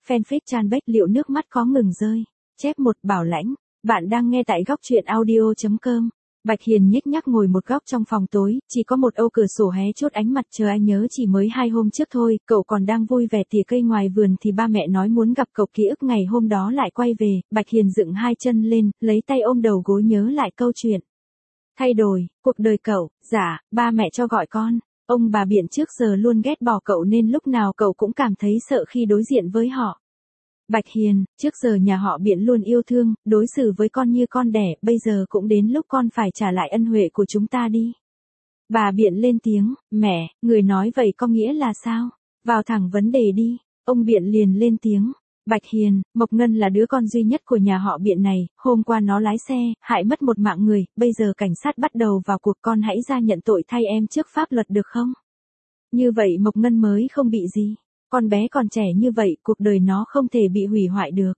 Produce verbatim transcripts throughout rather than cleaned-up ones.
Fanpage Trang Bách Liệu nước mắt có ngừng rơi. Chép một Bảo Lãnh. Bạn đang nghe tại góc truyện audio chấm com. Bạch Hiền nhếch nhác ngồi một góc trong phòng tối, chỉ có một ô cửa sổ hé chốt ánh mặt trời. Anh nhớ chỉ mới hai hôm trước thôi, cậu còn đang vui vẻ tỉa cây ngoài vườn thì ba mẹ nói muốn gặp cậu, ký ức ngày hôm đó lại quay về. Bạch Hiền dựng hai chân lên, lấy tay ôm đầu gối nhớ lại câu chuyện. Thay đổi, cuộc đời cậu, dạ, ba mẹ cho gọi con. Ông bà Biện trước giờ luôn ghét bỏ cậu nên lúc nào cậu cũng cảm thấy sợ khi đối diện với họ. Bạch Hiền, trước giờ nhà họ Biện luôn yêu thương, đối xử với con như con đẻ, bây giờ cũng đến lúc con phải trả lại ân huệ của chúng ta đi. Bà Biện lên tiếng, mẹ, người nói vậy có nghĩa là sao? Vào thẳng vấn đề đi. Ông Biện liền lên tiếng. Bạch Hiền, Mộc Ngân là đứa con duy nhất của nhà họ Biện này, hôm qua nó lái xe, hại mất một mạng người, bây giờ cảnh sát bắt đầu vào cuộc, con hãy ra nhận tội thay em trước pháp luật được không? Như vậy Mộc Ngân mới không bị gì. Con bé còn trẻ như vậy, cuộc đời nó không thể bị hủy hoại được.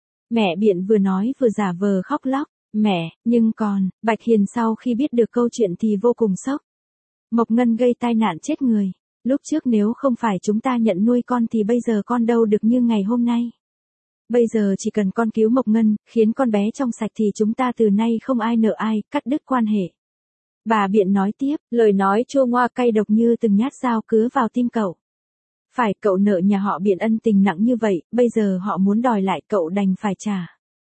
Mẹ Biện vừa nói vừa giả vờ khóc lóc. Mẹ, nhưng còn, Bạch Hiền sau khi biết được câu chuyện thì vô cùng sốc. Mộc Ngân gây tai nạn chết người. Lúc trước nếu không phải chúng ta nhận nuôi con thì bây giờ con đâu được như ngày hôm nay. Bây giờ chỉ cần con cứu Mộc Ngân, khiến con bé trong sạch thì chúng ta từ nay không ai nợ ai, cắt đứt quan hệ. Bà Biện nói tiếp, lời nói chua ngoa cay độc như từng nhát dao cứa vào tim cậu. Phải, cậu nợ nhà họ Biện ân tình nặng như vậy, bây giờ họ muốn đòi lại cậu đành phải trả.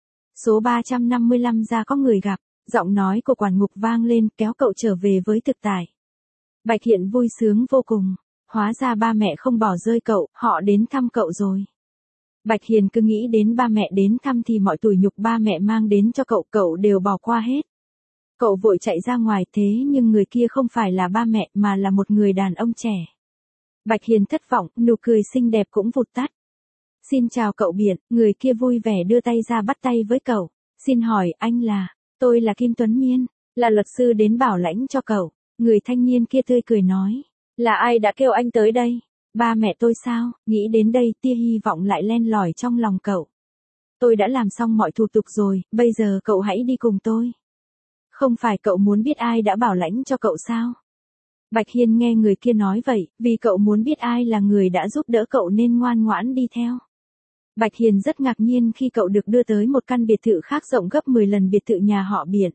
Số ba trăm năm mươi lăm ra có người gặp, giọng nói của quản ngục vang lên kéo cậu trở về với thực tại. Bạch Hiền vui sướng vô cùng, hóa ra ba mẹ không bỏ rơi cậu, họ đến thăm cậu rồi. Bạch Hiền cứ nghĩ đến ba mẹ đến thăm thì mọi tủi nhục ba mẹ mang đến cho cậu, cậu đều bỏ qua hết. Cậu vội chạy ra ngoài, thế nhưng người kia không phải là ba mẹ mà là một người đàn ông trẻ. Bạch Hiền thất vọng, nụ cười xinh đẹp cũng vụt tắt. Xin chào cậu Biện, người kia vui vẻ đưa tay ra bắt tay với cậu. Xin hỏi anh là, tôi là Kim Tuấn Miên, là luật sư đến bảo lãnh cho cậu. Người thanh niên kia tươi cười nói, là ai đã kêu anh tới đây? Ba mẹ tôi sao? Nghĩ đến đây tia hy vọng lại len lỏi trong lòng cậu. Tôi đã làm xong mọi thủ tục rồi, bây giờ cậu hãy đi cùng tôi. Không phải cậu muốn biết ai đã bảo lãnh cho cậu sao? Bạch Hiền nghe người kia nói vậy, vì cậu muốn biết ai là người đã giúp đỡ cậu nên ngoan ngoãn đi theo. Bạch Hiền rất ngạc nhiên khi cậu được đưa tới một căn biệt thự khác rộng gấp mười lần biệt thự nhà họ Biện.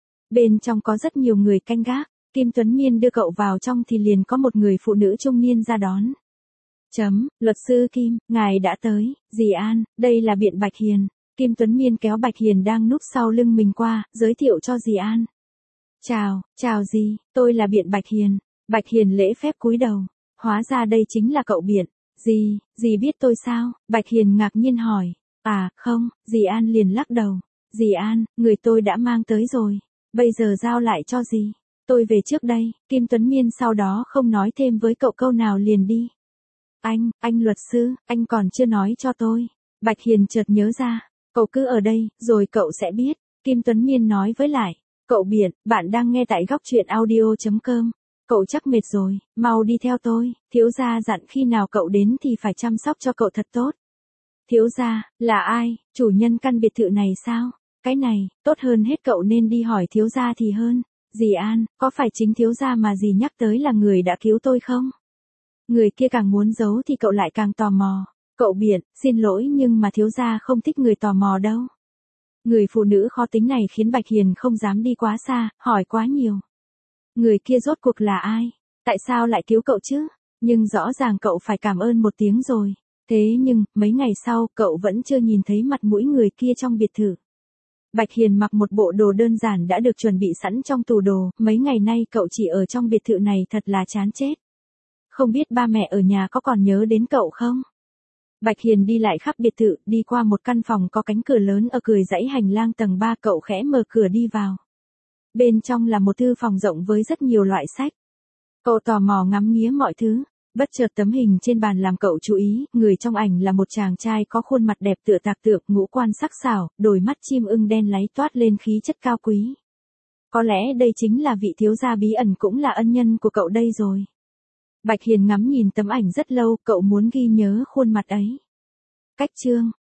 Bên trong có rất nhiều người canh gác. Kim Tuấn Miên đưa cậu vào trong thì liền có một người phụ nữ trung niên ra đón. Chấm, luật sư Kim, ngài đã tới. Dì An, đây là Biện Bạch Hiền. Kim Tuấn Miên kéo Bạch Hiền đang núp sau lưng mình qua, giới thiệu cho dì An. Chào, chào dì, tôi là Biện Bạch Hiền. Bạch Hiền lễ phép cúi đầu. Hóa ra đây chính là cậu Biện. Dì, dì biết tôi sao? Bạch Hiền ngạc nhiên hỏi. À, không, dì An liền lắc đầu. Dì An, người tôi đã mang tới rồi. Bây giờ giao lại cho dì. Tôi về trước đây. Kim Tuấn Miên sau đó không nói thêm với cậu câu nào liền đi. Anh, anh luật sư, anh còn chưa nói cho tôi. Bạch Hiền chợt nhớ ra. Cậu cứ ở đây, rồi cậu sẽ biết. Kim Tuấn Miên nói với lại. Cậu Biện, bạn đang nghe tại góc truyện audio chấm com. Cậu chắc mệt rồi, mau đi theo tôi. Thiếu gia dặn khi nào cậu đến thì phải chăm sóc cho cậu thật tốt. Thiếu gia, là ai? Chủ nhân căn biệt thự này sao? Cái này, tốt hơn hết cậu nên đi hỏi thiếu gia thì hơn. Dì An, có phải chính thiếu gia mà dì nhắc tới là người đã cứu tôi không? Người kia càng muốn giấu thì cậu lại càng tò mò. Cậu Biện, xin lỗi nhưng mà thiếu gia không thích người tò mò đâu. Người phụ nữ khó tính này khiến Bạch Hiền không dám đi quá xa, hỏi quá nhiều. Người kia rốt cuộc là ai? Tại sao lại cứu cậu chứ? Nhưng rõ ràng cậu phải cảm ơn một tiếng rồi. Thế nhưng, mấy ngày sau, cậu vẫn chưa nhìn thấy mặt mũi người kia trong biệt thự. Bạch Hiền mặc một bộ đồ đơn giản đã được chuẩn bị sẵn trong tủ đồ, mấy ngày nay cậu chỉ ở trong biệt thự này thật là chán chết. Không biết ba mẹ ở nhà có còn nhớ đến cậu không? Bạch Hiền đi lại khắp biệt thự, đi qua một căn phòng có cánh cửa lớn ở cửa dãy hành lang tầng ba, cậu khẽ mở cửa đi vào. Bên trong là một thư phòng rộng với rất nhiều loại sách. Cậu tò mò ngắm nghía mọi thứ. Bất chợt tấm hình trên bàn làm cậu chú ý, người trong ảnh là một chàng trai có khuôn mặt đẹp tựa tạc tượng, ngũ quan sắc sảo, đôi mắt chim ưng đen láy toát lên khí chất cao quý. Có lẽ đây chính là vị thiếu gia bí ẩn cũng là ân nhân của cậu đây rồi. Bạch Hiền ngắm nhìn tấm ảnh rất lâu, cậu muốn ghi nhớ khuôn mặt ấy. Cách chương,